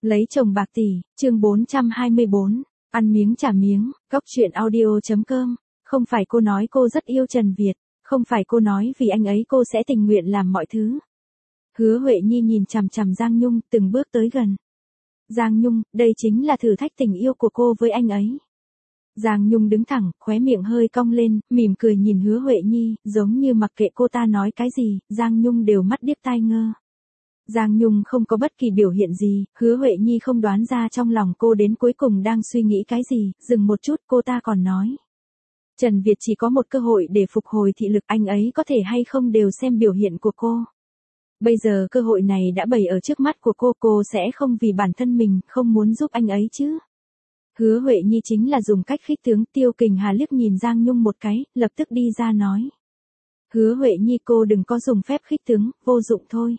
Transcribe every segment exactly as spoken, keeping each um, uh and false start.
Lấy chồng bạc tỷ, chương bốn trăm hai mươi bốn, ăn miếng trả miếng, góc chuyện audio.com. Không phải cô nói cô rất yêu Trần Việt, không phải cô nói vì anh ấy cô sẽ tình nguyện làm mọi thứ. Hứa Huệ Nhi nhìn chằm chằm Giang Nhung từng bước tới gần. Giang Nhung, đây chính là thử thách tình yêu của cô với anh ấy. Giang Nhung đứng thẳng, khóe miệng hơi cong lên, mỉm cười nhìn Hứa Huệ Nhi, giống như mặc kệ cô ta nói cái gì, Giang Nhung đều mắt điếc tai ngơ. Giang Nhung không có bất kỳ biểu hiện gì, Hứa Huệ Nhi không đoán ra trong lòng cô đến cuối cùng đang suy nghĩ cái gì, dừng một chút cô ta còn nói. Trần Việt chỉ có một cơ hội để phục hồi thị lực, anh ấy có thể hay không đều xem biểu hiện của cô. Bây giờ cơ hội này đã bày ở trước mắt của cô, cô sẽ không vì bản thân mình không muốn giúp anh ấy chứ. Hứa Huệ Nhi chính là dùng cách khích tướng. Tiêu Kình Hà liếc nhìn Giang Nhung một cái, lập tức đi ra nói. Hứa Huệ Nhi cô đừng có dùng phép khích tướng, vô dụng thôi.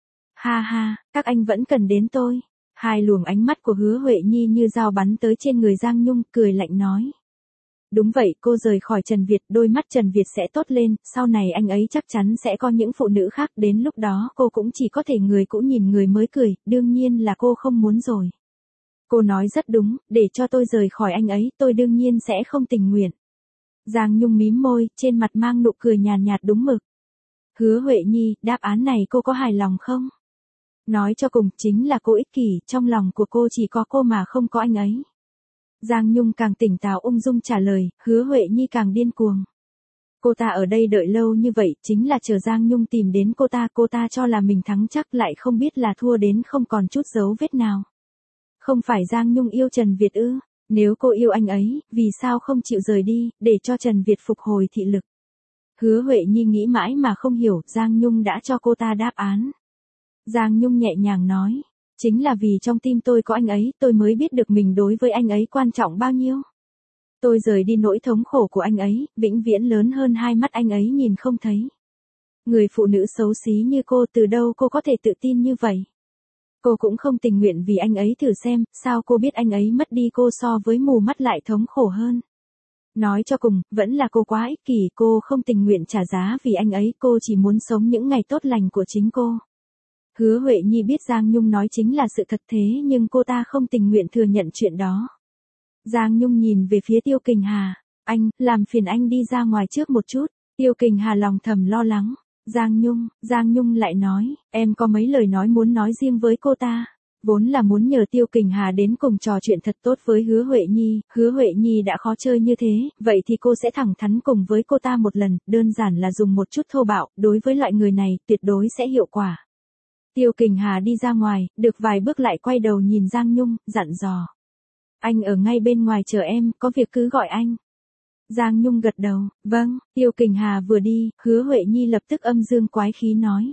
Ha ha, các anh vẫn cần đến tôi. Hai luồng ánh mắt của Hứa Huệ Nhi như dao bắn tới trên người Giang Nhung, cười lạnh nói. Đúng vậy, cô rời khỏi Trần Việt, đôi mắt Trần Việt sẽ tốt lên, sau này anh ấy chắc chắn sẽ có những phụ nữ khác, đến lúc đó cô cũng chỉ có thể người cũ nhìn người mới cười, đương nhiên là cô không muốn rồi. Cô nói rất đúng, để cho tôi rời khỏi anh ấy, tôi đương nhiên sẽ không tình nguyện. Giang Nhung mím môi, trên mặt mang nụ cười nhàn nhạt đúng mực. Hứa Huệ Nhi, đáp án này cô có hài lòng không? Nói cho cùng, chính là cô ích kỷ, trong lòng của cô chỉ có cô mà không có anh ấy. Giang Nhung càng tỉnh táo ung dung trả lời, Hứa Huệ Nhi càng điên cuồng. Cô ta ở đây đợi lâu như vậy, chính là chờ Giang Nhung tìm đến cô ta, cô ta cho là mình thắng chắc lại không biết là thua đến không còn chút dấu vết nào. Không phải Giang Nhung yêu Trần Việt ư? Nếu cô yêu anh ấy, vì sao không chịu rời đi, để cho Trần Việt phục hồi thị lực? Hứa Huệ Nhi nghĩ mãi mà không hiểu, Giang Nhung đã cho cô ta đáp án. Giang Nhung nhẹ nhàng nói, chính là vì trong tim tôi có anh ấy, tôi mới biết được mình đối với anh ấy quan trọng bao nhiêu. Tôi rời đi nỗi thống khổ của anh ấy, vĩnh viễn lớn hơn hai mắt anh ấy nhìn không thấy. Người phụ nữ xấu xí như cô, từ đâu cô có thể tự tin như vậy? Cô cũng không tình nguyện vì anh ấy, thử xem, sao cô biết anh ấy mất đi cô so với mù mắt lại thống khổ hơn. Nói cho cùng, vẫn là cô quá ích kỷ, cô không tình nguyện trả giá vì anh ấy, cô chỉ muốn sống những ngày tốt lành của chính cô. Hứa Huệ Nhi biết Giang Nhung nói chính là sự thật thế nhưng cô ta không tình nguyện thừa nhận chuyện đó. Giang Nhung nhìn về phía Tiêu Kình Hà, anh, làm phiền anh đi ra ngoài trước một chút. Tiêu Kình Hà lòng thầm lo lắng. Giang Nhung, Giang Nhung lại nói, em có mấy lời nói muốn nói riêng với cô ta. Vốn là muốn nhờ Tiêu Kình Hà đến cùng trò chuyện thật tốt với Hứa Huệ Nhi, Hứa Huệ Nhi đã khó chơi như thế, vậy thì cô sẽ thẳng thắn cùng với cô ta một lần, đơn giản là dùng một chút thô bạo, đối với loại người này, tuyệt đối sẽ hiệu quả. Tiêu Kình Hà đi ra ngoài, được vài bước lại quay đầu nhìn Giang Nhung, dặn dò. Anh ở ngay bên ngoài chờ em, có việc cứ gọi anh. Giang Nhung gật đầu, vâng. Tiêu Kình Hà vừa đi, Hứa Huệ Nhi lập tức âm dương quái khí nói.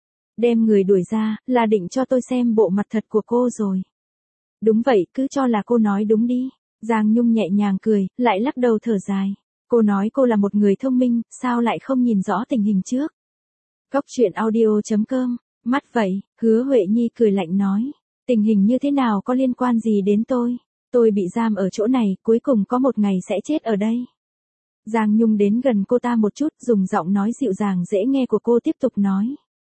Đem người đuổi ra, là định cho tôi xem bộ mặt thật của cô rồi. Đúng vậy, cứ cho là cô nói đúng đi. Giang Nhung nhẹ nhàng cười, lại lắc đầu thở dài. Cô nói cô là một người thông minh, sao lại không nhìn rõ tình hình trước? Góc chuyện audio.com. Mắt vậy, Hứa Huệ Nhi cười lạnh nói. Tình hình như thế nào có liên quan gì đến tôi? Tôi bị giam ở chỗ này, cuối cùng có một ngày sẽ chết ở đây. Giang Nhung đến gần cô ta một chút, dùng giọng nói dịu dàng dễ nghe của cô tiếp tục nói.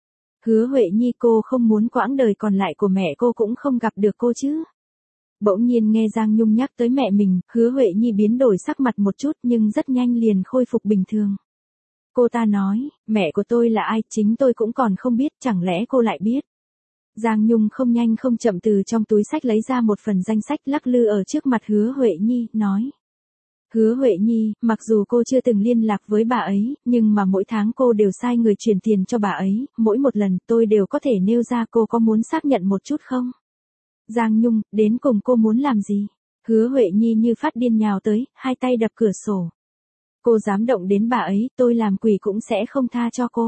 Hứa Huệ Nhi, cô không muốn quãng đời còn lại của mẹ cô cũng không gặp được cô chứ? Bỗng nhiên nghe Giang Nhung nhắc tới mẹ mình, Hứa Huệ Nhi biến đổi sắc mặt một chút nhưng rất nhanh liền khôi phục bình thường. Cô ta nói, mẹ của tôi là ai, chính tôi cũng còn không biết, chẳng lẽ cô lại biết? Giang Nhung không nhanh không chậm từ trong túi sách lấy ra một phần danh sách lắc lư ở trước mặt Hứa Huệ Nhi, nói. Hứa Huệ Nhi, mặc dù cô chưa từng liên lạc với bà ấy, nhưng mà mỗi tháng cô đều sai người chuyển tiền cho bà ấy, mỗi một lần tôi đều có thể nêu ra, cô có muốn xác nhận một chút không? Giang Nhung, đến cùng cô muốn làm gì? Hứa Huệ Nhi như phát điên nhào tới, hai tay đập cửa sổ. Cô dám động đến bà ấy, tôi làm quỷ cũng sẽ không tha cho cô.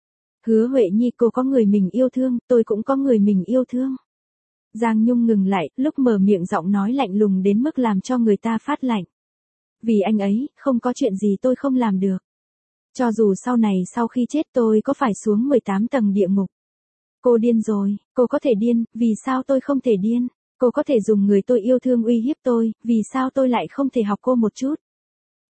Hứa Huệ Nhi, cô có người mình yêu thương, tôi cũng có người mình yêu thương. Giang Nhung ngừng lại, lúc mở miệng giọng nói lạnh lùng đến mức làm cho người ta phát lạnh. Vì anh ấy, không có chuyện gì tôi không làm được. Cho dù sau này sau khi chết tôi có phải xuống mười tám tầng địa ngục. Cô điên rồi, cô có thể điên, vì sao tôi không thể điên? Cô có thể dùng người tôi yêu thương uy hiếp tôi, vì sao tôi lại không thể học cô một chút?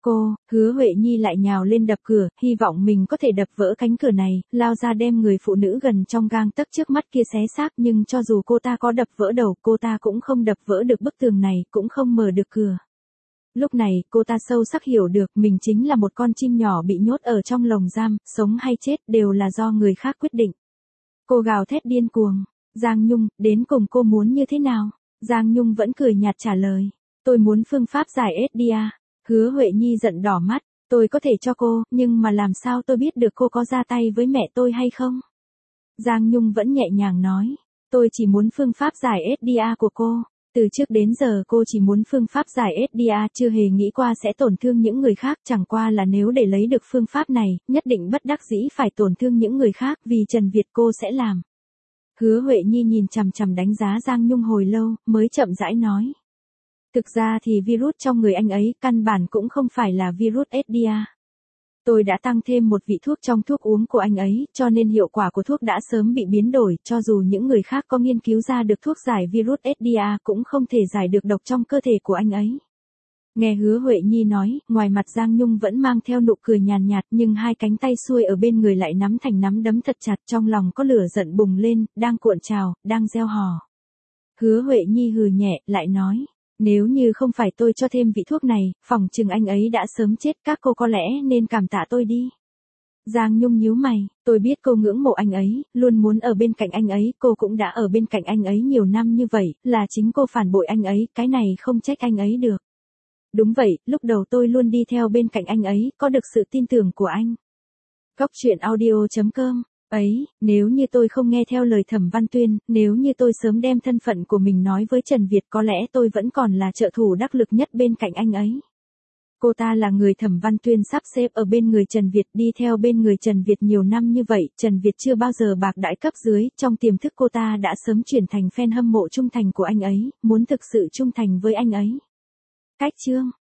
Cô, Hứa Huệ Nhi lại nhào lên đập cửa, hy vọng mình có thể đập vỡ cánh cửa này, lao ra đem người phụ nữ gần trong gang tấc trước mắt kia xé xác, nhưng cho dù cô ta có đập vỡ đầu, cô ta cũng không đập vỡ được bức tường này, cũng không mở được cửa. Lúc này, cô ta sâu sắc hiểu được mình chính là một con chim nhỏ bị nhốt ở trong lồng giam, sống hay chết đều là do người khác quyết định. Cô gào thét điên cuồng. Giang Nhung, đến cùng cô muốn như thế nào? Giang Nhung vẫn cười nhạt trả lời. Tôi muốn phương pháp giải ét đê a. Hứa Huệ Nhi giận đỏ mắt. Tôi có thể cho cô, nhưng mà làm sao tôi biết được cô có ra tay với mẹ tôi hay không? Giang Nhung vẫn nhẹ nhàng nói. Tôi chỉ muốn phương pháp giải ét đê a của cô. Từ trước đến giờ cô chỉ muốn phương pháp giải ét đê a, chưa hề nghĩ qua sẽ tổn thương những người khác, chẳng qua là nếu để lấy được phương pháp này, nhất định bất đắc dĩ phải tổn thương những người khác, vì Trần Việt cô sẽ làm. Hứa Huệ Nhi nhìn chằm chằm đánh giá Giang Nhung hồi lâu, mới chậm rãi nói. Thực ra thì virus trong người anh ấy, căn bản cũng không phải là virus ét đê a. Tôi đã tăng thêm một vị thuốc trong thuốc uống của anh ấy, cho nên hiệu quả của thuốc đã sớm bị biến đổi, cho dù những người khác có nghiên cứu ra được thuốc giải virus ét đê a cũng không thể giải được độc trong cơ thể của anh ấy. Nghe Hứa Huệ Nhi nói, ngoài mặt Giang Nhung vẫn mang theo nụ cười nhàn nhạt, nhưng hai cánh tay xuôi ở bên người lại nắm thành nắm đấm thật chặt, trong lòng có lửa giận bùng lên, đang cuộn trào, đang gieo hò. Hứa Huệ Nhi hừ nhẹ, lại nói. Nếu như không phải tôi cho thêm vị thuốc này, phỏng chừng anh ấy đã sớm chết, các cô có lẽ nên cảm tạ tôi đi. Giang Nhung nhíu mày, tôi biết cô ngưỡng mộ anh ấy, luôn muốn ở bên cạnh anh ấy, cô cũng đã ở bên cạnh anh ấy nhiều năm như vậy, là chính cô phản bội anh ấy, cái này không trách anh ấy được. Đúng vậy, lúc đầu tôi luôn đi theo bên cạnh anh ấy, có được sự tin tưởng của anh. Góc truyện audio chấm com. Ấy, nếu như tôi không nghe theo lời Thẩm Văn Tuyên, nếu như tôi sớm đem thân phận của mình nói với Trần Việt, có lẽ tôi vẫn còn là trợ thủ đắc lực nhất bên cạnh anh ấy. Cô ta là người Thẩm Văn Tuyên sắp xếp ở bên người Trần Việt, đi theo bên người Trần Việt nhiều năm như vậy, Trần Việt chưa bao giờ bạc đãi cấp dưới, trong tiềm thức cô ta đã sớm chuyển thành fan hâm mộ trung thành của anh ấy, muốn thực sự trung thành với anh ấy. Cách chương